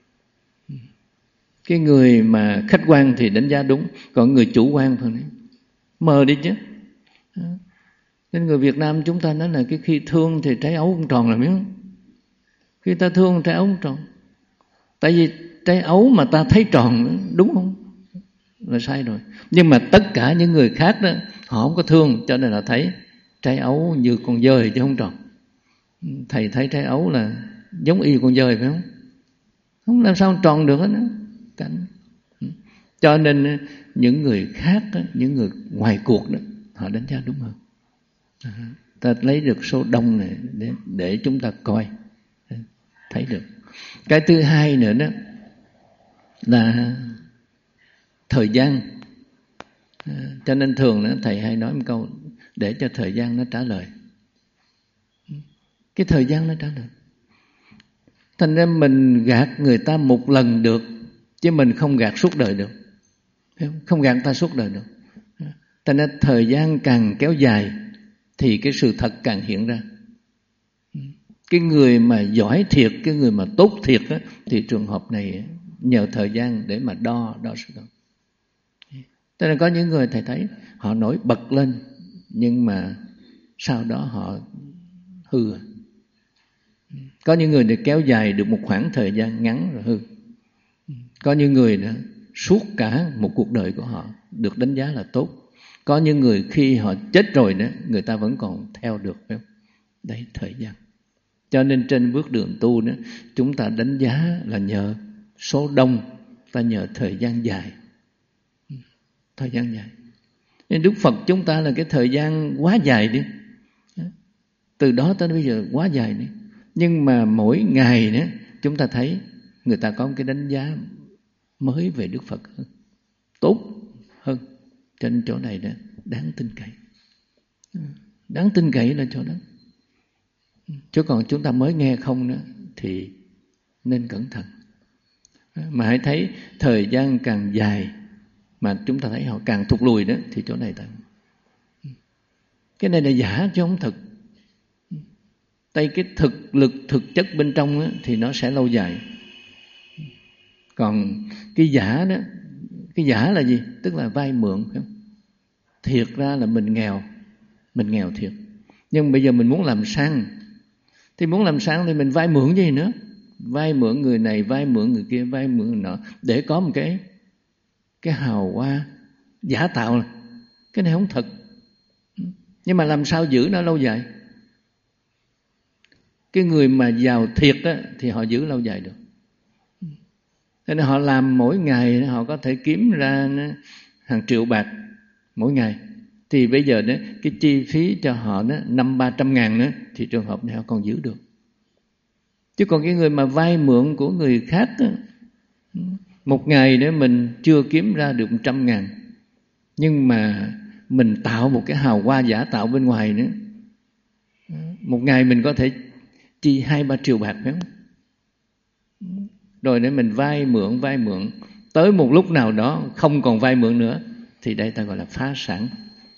Cái người mà khách quan thì đánh giá đúng, còn người chủ quan thôi đấy, mờ đi chứ. Nên người Việt Nam chúng ta nói là cái khi thương thì trái ấu không tròn, là biết không? Khi ta thương trái ấu không tròn. Tại vì trái ấu mà ta thấy tròn, đúng không? Là sai rồi. Nhưng mà tất cả những người khác đó, họ không có thương, cho nên là thấy trái ấu như con dơi chứ không tròn. Thầy thấy trái ấu là giống y con dơi, phải không? Không làm sao tròn được hết đó. Cảnh. Cho nên những người khác đó, những người ngoài cuộc đó, họ đánh giá đúng hơn. Ta lấy được số đông này để, để chúng ta coi, thấy được. Cái thứ hai nữa đó là thời gian. Cho nên thường đó, thầy hay nói một câu để cho thời gian nó trả lời. Cái thời gian nó trả lời. Thành ra mình gạt người ta một lần được, chứ mình không gạt suốt đời được. Không gạt ta suốt đời được. Thành ra thời gian càng kéo dài thì cái sự thật càng hiện ra. Cái người mà giỏi thiệt, cái người mà tốt thiệt á, thì trường hợp này nhờ thời gian để mà đo đo sự thật. Cho nên có những người thầy thấy họ nổi bật lên, nhưng mà sau đó họ hư. Có những người để kéo dài được một khoảng thời gian ngắn rồi hư. Có những người đó suốt cả một cuộc đời của họ được đánh giá là tốt. Có những người khi họ chết rồi đó, người ta vẫn còn theo được, phải không? Đấy, thời gian. Cho nên trên bước đường tu đó, chúng ta đánh giá là nhờ số đông, ta nhờ thời gian dài. Thời gian dài. Nên Đức Phật chúng ta là cái thời gian quá dài đi. Từ đó tới bây giờ quá dài đi. Nhưng mà mỗi ngày đó, chúng ta thấy người ta có một cái đánh giá mới về Đức Phật hơn, tốt hơn. Cho nên chỗ này đó đáng tin cậy. Đáng tin cậy là chỗ đó. Chứ còn chúng ta mới nghe không đó thì nên cẩn thận. Mà hãy thấy thời gian càng dài mà chúng ta thấy họ càng thụt lùi đó, thì chỗ này ta cái này là giả chứ không thực. Tại cái thực lực, thực chất bên trong đó, thì nó sẽ lâu dài. Còn cái giả đó, cái giả là gì? Tức là vay mượn, phải không? Thiệt ra là mình nghèo, mình nghèo thiệt. Nhưng bây giờ mình muốn làm sang, thì muốn làm sang thì mình vay mượn gì nữa? Vay mượn người này, vay mượn người kia, vay mượn người nọ, để có một cái cái hào hoa giả tạo. Cái này không thật. Nhưng mà làm sao giữ nó lâu dài? Cái người mà giàu thiệt á, thì họ giữ lâu dài được. Thế nên họ làm mỗi ngày họ có thể kiếm ra hàng triệu bạc mỗi ngày. Thì bây giờ đó, cái chi phí cho họ đó, năm ba trăm ngàn đó, thì trường hợp này họ còn giữ được. Chứ còn cái người mà vay mượn của người khác đó, một ngày đó mình chưa kiếm ra được một trăm ngàn, nhưng mà mình tạo một cái hào hoa giả tạo bên ngoài nữa, một ngày mình có thể chi hai ba triệu bạc, phải không? Rồi để mình vay mượn, vay mượn, tới một lúc nào đó không còn vay mượn nữa, thì đây ta gọi là phá sản.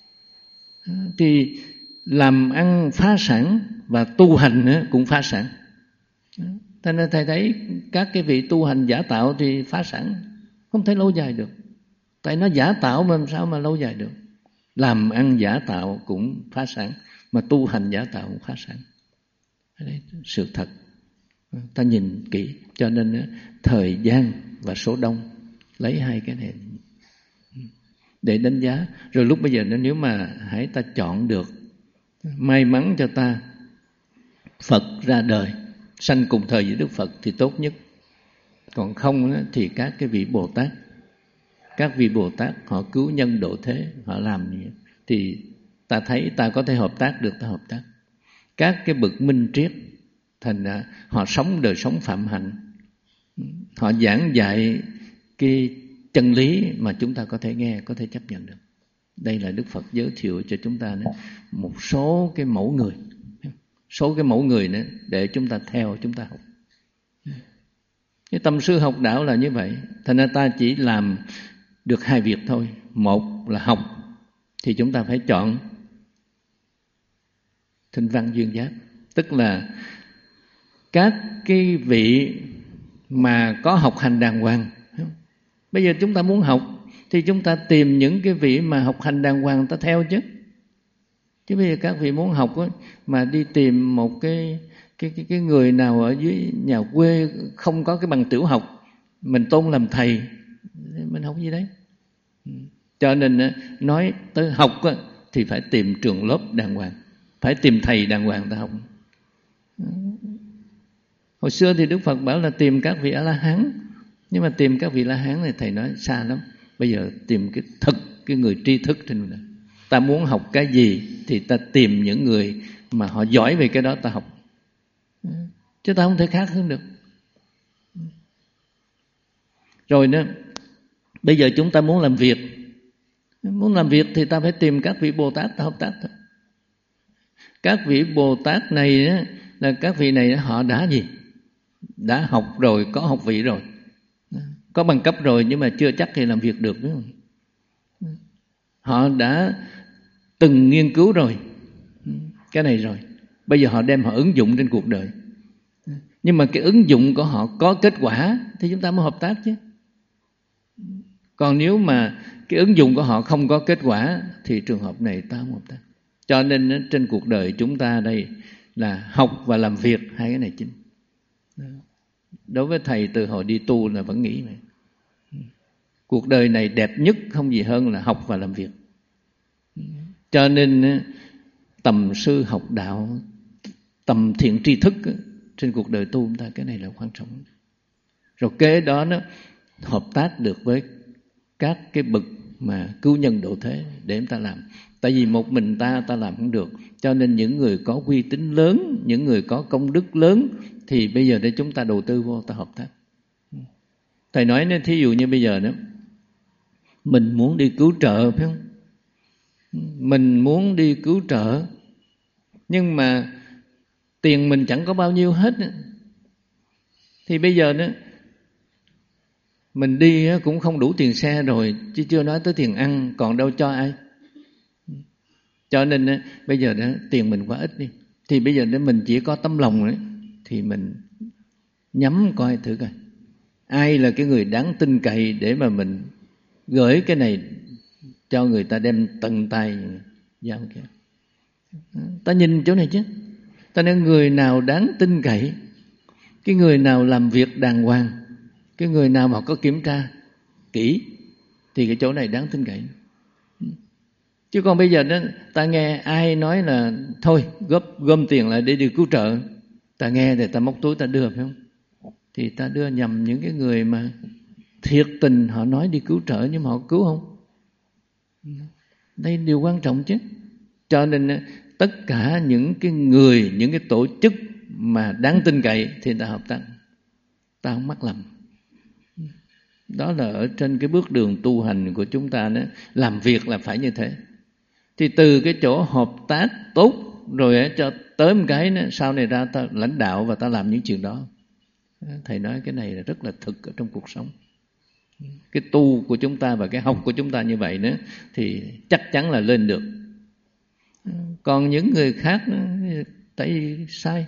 Thì làm ăn phá sản và tu hành cũng phá sản. Thế nên thầy thấy các cái vị tu hành giả tạo thì phá sản, không thể lâu dài được. Tại nó giả tạo mà làm sao mà lâu dài được. Làm ăn giả tạo cũng phá sản, mà tu hành giả tạo cũng phá sản. Đấy, sự thật ta nhìn kỹ. Cho nên thời gian và số đông, lấy hai cái này để đánh giá. Rồi lúc bây giờ nếu mà hãy ta chọn được, may mắn cho ta Phật ra đời sanh cùng thời với Đức Phật thì tốt nhất. Còn không thì các cái vị Bồ Tát, các vị Bồ Tát họ cứu nhân độ thế, họ làm gì thì ta thấy ta có thể hợp tác được, ta hợp tác. Các cái bậc minh triết thành ra họ sống đời sống phạm hạnh, họ giảng dạy cái chân lý mà chúng ta có thể nghe, có thể chấp nhận được. Đây là Đức Phật giới thiệu cho chúng ta nữa, một số cái mẫu người, số cái mẫu người nữa để chúng ta theo, chúng ta học. Cái tâm sư học đạo là như vậy. Thành ra ta chỉ làm được hai việc thôi. Một là học thì chúng ta phải chọn Thinh Văn Duyên Giác, tức là các cái vị mà có học hành đàng hoàng. Bây giờ chúng ta muốn học thì chúng ta tìm những cái vị mà học hành đàng hoàng ta theo chứ. Chứ bây giờ các vị muốn học đó, mà đi tìm một cái, cái, cái, cái người nào ở dưới nhà quê không có cái bằng tiểu học, mình tôn làm thầy, mình học gì đấy. Cho nên nói tới học thì phải tìm trường lớp đàng hoàng, phải tìm thầy đàng hoàng ta học. Hồi xưa thì Đức Phật bảo là tìm các vị A-la-hán, nhưng mà tìm các vị A-la-hán này thầy nói xa lắm. Bây giờ tìm cái thực, cái người tri thức trên này. Ta muốn học cái gì thì ta tìm những người mà họ giỏi về cái đó ta học, chứ ta không thể khác hơn được. Rồi nữa, bây giờ chúng ta muốn làm việc, muốn làm việc thì ta phải tìm các vị Bồ Tát ta hợp tác thôi. Các vị Bồ Tát này á, là các vị này họ đã gì? Đã học rồi, có học vị rồi, có bằng cấp rồi, nhưng mà chưa chắc thì làm việc được, đúng không? Họ đã từng nghiên cứu rồi cái này rồi, bây giờ họ đem họ ứng dụng trên cuộc đời. Nhưng mà cái ứng dụng của họ có kết quả thì chúng ta mới hợp tác chứ. Còn nếu mà cái ứng dụng của họ không có kết quả thì trường hợp này ta không hợp tác. Cho nên trên cuộc đời chúng ta đây là học và làm việc, hai cái này chính. Đối với thầy từ hồi đi tu là vẫn nghĩ vậy. Cuộc đời này đẹp nhất không gì hơn là học và làm việc. Cho nên tầm sư học đạo, tầm thiện tri thức trên cuộc đời tu chúng ta, cái này là quan trọng. Rồi kế đó nó hợp tác được với các cái bậc mà cứu nhân độ thế để chúng ta làm. Tại vì một mình ta ta làm không được, cho nên những người có uy tín lớn, những người có công đức lớn thì bây giờ để chúng ta đầu tư vô, ta hợp tác. Thầy nói nên thí dụ như bây giờ đó, mình muốn đi cứu trợ phải không? Mình muốn đi cứu trợ, nhưng mà tiền mình chẳng có bao nhiêu hết. Thì bây giờ đó mình đi cũng không đủ tiền xe rồi, chứ chưa nói tới tiền ăn, còn đâu cho ai. Cho nên bây giờ đó tiền mình quá ít đi, thì bây giờ đó mình chỉ có tấm lòng đấy, thì mình nhắm coi thử coi ai là cái người đáng tin cậy để mà mình gửi cái này cho người ta đem tận tay giao kia. Ta nhìn chỗ này chứ. Ta nói người nào đáng tin cậy, cái người nào làm việc đàng hoàng, cái người nào mà có kiểm tra kỹ thì cái chỗ này đáng tin cậy. Chứ còn bây giờ đó ta nghe ai nói là thôi góp gom tiền lại để đi cứu trợ, ta nghe thì ta móc túi ta đưa, phải không? Thì ta đưa nhầm những cái người mà thiệt tình họ nói đi cứu trợ nhưng mà họ cứu không. Đây là điều quan trọng chứ. Cho nên tất cả những cái người, những cái tổ chức mà đáng tin cậy thì ta hợp tác, ta không mắc lầm. Đó là ở trên cái bước đường tu hành của chúng ta đó, làm việc là phải như thế. Thì từ cái chỗ hợp tác tốt rồi cho tới một cái đó, sau này ra ta lãnh đạo và ta làm những chuyện đó. Thầy nói cái này là rất là thực ở trong cuộc sống. Cái tu của chúng ta và cái học của chúng ta như vậy nữa thì chắc chắn là lên được. Còn những người khác thấy sai.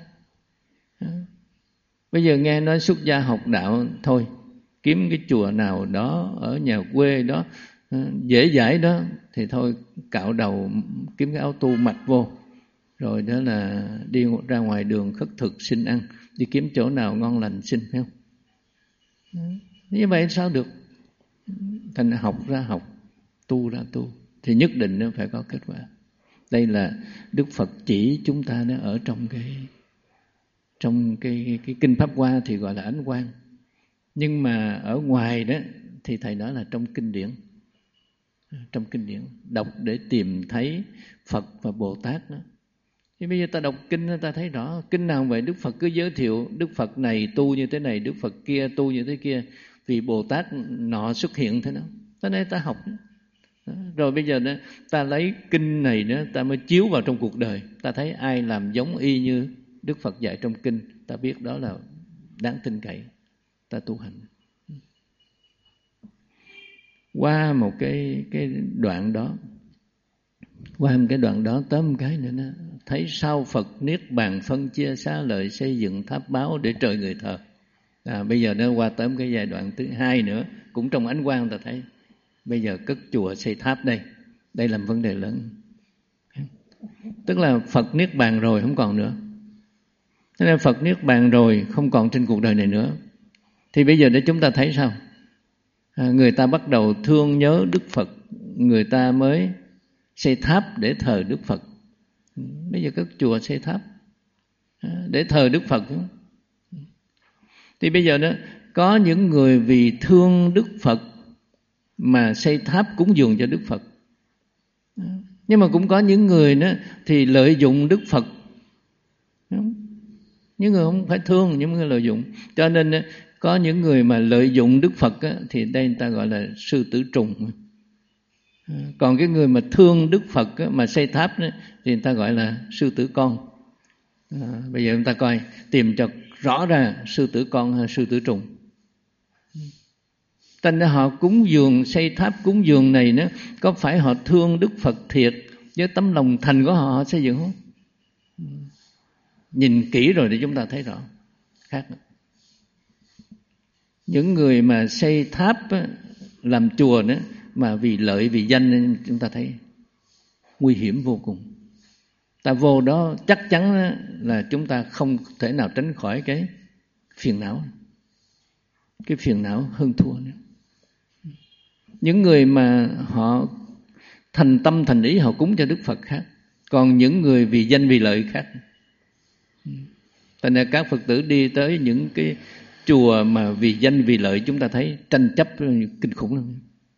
Bây giờ nghe nói xuất gia học đạo, thôi kiếm cái chùa nào đó ở nhà quê đó dễ dãi đó thì thôi cạo đầu, kiếm cái áo tu mặc vô, rồi đó là đi ra ngoài đường khất thực xin ăn, đi kiếm chỗ nào ngon lành xin, phải không? Như vậy sao được? Thành học ra học, tu ra tu thì nhất định nó phải có kết quả. Đây là Đức Phật chỉ chúng ta nó ở trong cái trong cái, cái, cái kinh Pháp Hoa thì gọi là ánh quang. Nhưng mà ở ngoài đó thì thầy nói là trong kinh điển. Trong kinh điển đọc để tìm thấy Phật và Bồ Tát đó. Thì bây giờ ta đọc kinh ta thấy rõ, kinh nào vậy Đức Phật cứ giới thiệu Đức Phật này tu như thế này, Đức Phật kia tu như thế kia, vì Bồ Tát nọ xuất hiện thế nào. Thế nên ta học. Rồi bây giờ đó, ta lấy kinh này đó, ta mới chiếu vào trong cuộc đời, ta thấy ai làm giống y như Đức Phật dạy trong kinh, ta biết đó là đáng tin cậy, ta tu hành. Qua một cái cái đoạn đó, qua một cái đoạn đó tới một cái nữa đó, thấy sau Phật niết bàn phân chia xá lợi xây dựng tháp báo để trời người thờ. À, bây giờ nó qua tới một cái giai đoạn thứ hai nữa, cũng trong ánh quang ta thấy bây giờ cất chùa xây tháp đây, đây là vấn đề lớn. Tức là Phật niết bàn rồi không còn nữa. Thế nên Phật niết bàn rồi không còn trên cuộc đời này nữa. Thì bây giờ để chúng ta thấy sao? À, người ta bắt đầu thương nhớ Đức Phật, người ta mới xây tháp để thờ Đức Phật. Bây giờ cất chùa xây tháp để thờ Đức Phật. Thì bây giờ đó có những người vì thương Đức Phật mà xây tháp cúng dường cho Đức Phật. Nhưng mà cũng có những người đó thì lợi dụng Đức Phật. Những người không phải thương, những người lợi dụng. Cho nên có những người mà lợi dụng Đức Phật á, thì đây người ta gọi là sư tử trùng. Còn cái người mà thương Đức Phật á, mà xây tháp đó, thì người ta gọi là sư tử con. À, bây giờ chúng ta coi, tìm cho rõ ra sư tử con hay sư tử trùng. Thành ra họ cúng dường, xây tháp cúng dường này nữa, có phải họ thương Đức Phật thiệt với tấm lòng thành của họ, họ xây dựng không? Nhìn kỹ rồi để chúng ta thấy rõ khác. Những người mà xây tháp á, làm chùa nữa mà vì lợi vì danh, chúng ta thấy nguy hiểm vô cùng. Ta vô đó chắc chắn là chúng ta không thể nào tránh khỏi cái phiền não, cái phiền não hơn thua nữa. Những người mà họ thành tâm thành ý họ cúng cho Đức Phật khác, còn những người vì danh vì lợi khác. Thành ra các Phật tử đi tới những cái chùa mà vì danh vì lợi chúng ta thấy tranh chấp kinh khủng lắm.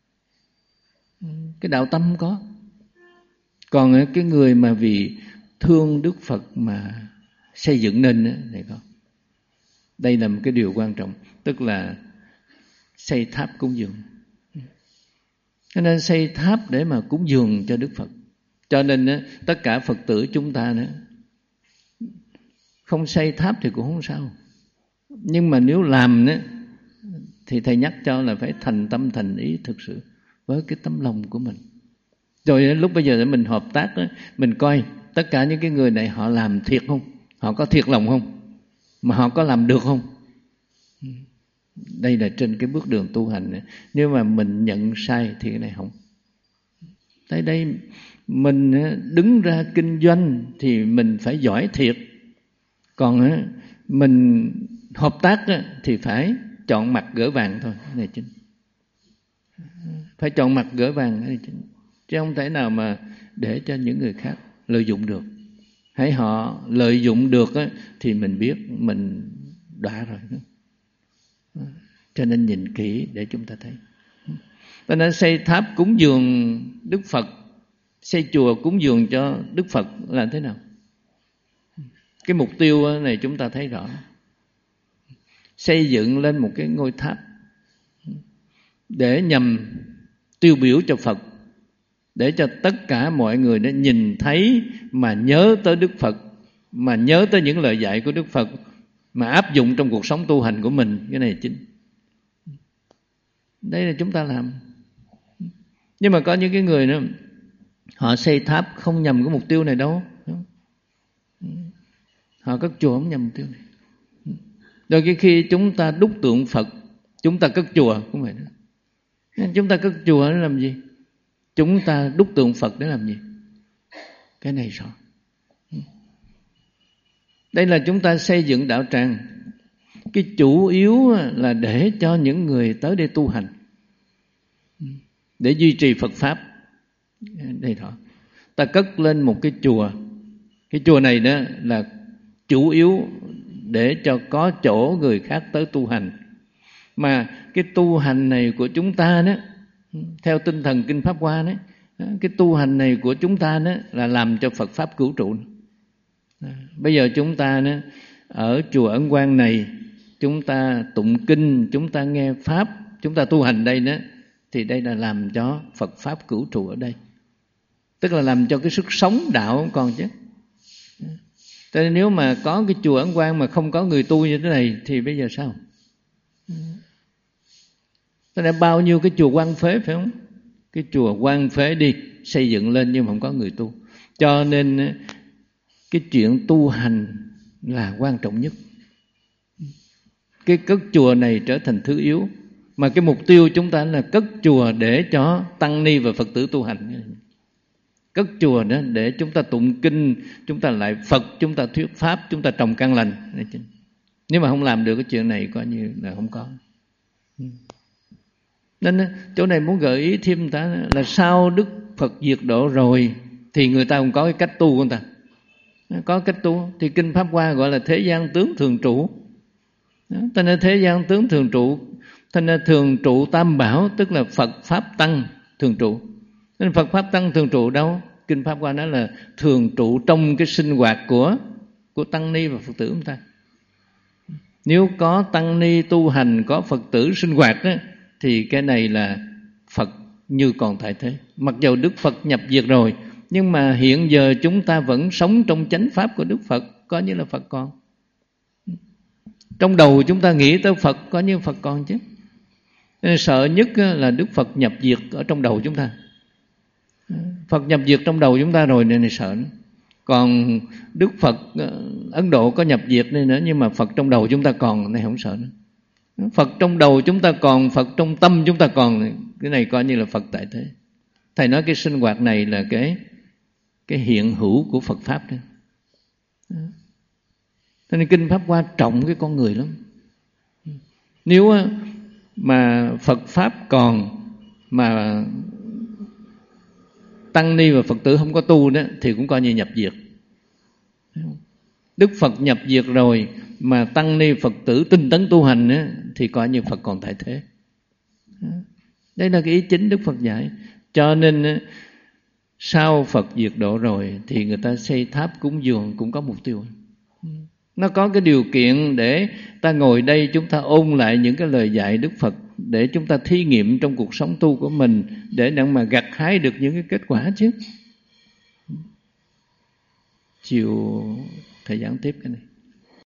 Cái đạo tâm không có. Còn cái người mà vì thương Đức Phật mà xây dựng nên này có. Đây là một cái điều quan trọng, tức là xây tháp cúng dường. Cho nên xây tháp để mà cúng dường cho Đức Phật. Cho nên tất cả Phật tử chúng ta nữa, không xây tháp thì cũng không sao. Nhưng mà nếu làm nữa, thì thầy nhắc cho là phải thành tâm thành ý thực sự với cái tấm lòng của mình. Rồi lúc bây giờ mình hợp tác đó, mình coi tất cả những cái người này họ làm thiệt không? Họ có thiệt lòng không? Mà họ có làm được không? Đây là trên cái bước đường tu hành. Nếu mà mình nhận sai thì cái này không. Tới đây mình đứng ra kinh doanh thì mình phải giỏi thiệt. Còn mình hợp tác thì phải chọn mặt gỡ vàng thôi. Cái này chính. Phải chọn mặt gỡ vàng. Cái này chính. Chứ không thể nào mà để cho những người khác lợi dụng được. Hãy họ lợi dụng được thì mình biết mình đọa rồi. Cho nên nhìn kỹ để chúng ta thấy. Cho nên xây tháp cúng dường Đức Phật, xây chùa cúng dường cho Đức Phật là thế nào? Cái mục tiêu này chúng ta thấy rõ. Xây dựng lên một cái ngôi tháp để nhằm tiêu biểu cho Phật, để cho tất cả mọi người đã nhìn thấy mà nhớ tới Đức Phật, mà nhớ tới những lời dạy của Đức Phật, mà áp dụng trong cuộc sống tu hành của mình. Cái này chính. Đây là chúng ta làm. Nhưng mà có những cái người nữa, họ xây tháp không nhằm cái mục tiêu này đâu. Họ cất chùa không nhằm mục tiêu này. Đôi khi khi chúng ta đúc tượng Phật, chúng ta cất chùa cũng vậy đó. Chúng ta cất chùa để làm gì? Chúng ta đúc tượng Phật để làm gì? Cái này rõ. Đây là chúng ta xây dựng đạo tràng. Cái chủ yếu là để cho những người tới đây tu hành, để duy trì Phật Pháp. Đây rõ. Ta cất lên một cái chùa. Cái chùa này đó là chủ yếu để cho có chỗ người khác tới tu hành. Mà cái tu hành này của chúng ta đó, theo tinh thần Kinh Pháp Hoa đó, cái tu hành này của chúng ta đó là làm cho Phật Pháp cứu trụ. Bây giờ chúng ta đó, ở chùa Ấn Quang này, chúng ta tụng kinh, chúng ta nghe Pháp, chúng ta tu hành đây đó, thì đây là làm cho Phật Pháp cứu trụ ở đây. Tức là làm cho cái sức sống đạo còn chứ. Cho nên nếu mà có cái chùa Ấn Quang mà không có người tu như thế này thì bây giờ sao? Cho nên bao nhiêu cái chùa hoang phế phải không? Cái chùa hoang phế đi, xây dựng lên nhưng mà không có người tu. Cho nên cái chuyện tu hành là quan trọng nhất. Cái cất chùa này trở thành thứ yếu. Mà cái mục tiêu chúng ta là cất chùa để cho tăng ni và Phật tử tu hành. Cất chùa đó để chúng ta tụng kinh, chúng ta lại Phật, chúng ta thuyết Pháp, chúng ta trồng căn lành. Nếu mà không làm được cái chuyện này coi như là không có. Nên chỗ này muốn gợi ý thêm người ta là sau Đức Phật diệt độ rồi thì người ta cũng có cái cách tu của người ta. Có cách tu thì Kinh Pháp Hoa gọi là thế gian tướng thường trụ. Thế nên thế gian tướng thường trụ, thế nên thường trụ tam bảo, tức là Phật Pháp Tăng thường trụ. Nên Phật Pháp Tăng thường trụ đâu? Kinh Pháp Hoa nói là thường trụ trong cái sinh hoạt của của tăng ni và Phật tử chúng ta. Nếu có tăng ni tu hành, có Phật tử sinh hoạt đó, thì cái này là Phật như còn tại thế. Mặc dù Đức Phật nhập diệt rồi, nhưng mà hiện giờ chúng ta vẫn sống trong chánh pháp của Đức Phật, có như là Phật còn. Trong đầu chúng ta nghĩ tới Phật, có như Phật còn chứ. Nên sợ nhất là Đức Phật nhập diệt ở trong đầu chúng ta. Phật nhập diệt trong đầu chúng ta rồi nên này sợ nữa. Còn Đức Phật Ấn Độ có nhập diệt nên nữa, nhưng mà Phật trong đầu chúng ta còn, này không sợ nữa. Phật trong đầu chúng ta còn, Phật trong tâm chúng ta còn, cái này coi như là Phật tại thế. Thầy nói cái sinh hoạt này là cái cái hiện hữu của Phật Pháp đó. Cho nên Kinh Pháp Hoa trọng cái con người lắm. Nếu mà Phật Pháp còn mà tăng ni và Phật tử không có tu đó thì cũng coi như nhập diệt. Đức Phật nhập diệt rồi mà tăng ni Phật tử tinh tấn tu hành đó, thì coi như Phật còn tại thế. Đây là cái ý chính Đức Phật dạy. Cho nên sau Phật diệt độ rồi thì người ta xây tháp cúng dường cũng có mục tiêu. Nó có cái điều kiện để ta ngồi đây chúng ta ôn lại những cái lời dạy Đức Phật, để chúng ta thí nghiệm trong cuộc sống tu của mình, để đặng mà gặt hái được những cái kết quả chứ. Chiều thầy giảng tiếp cái này.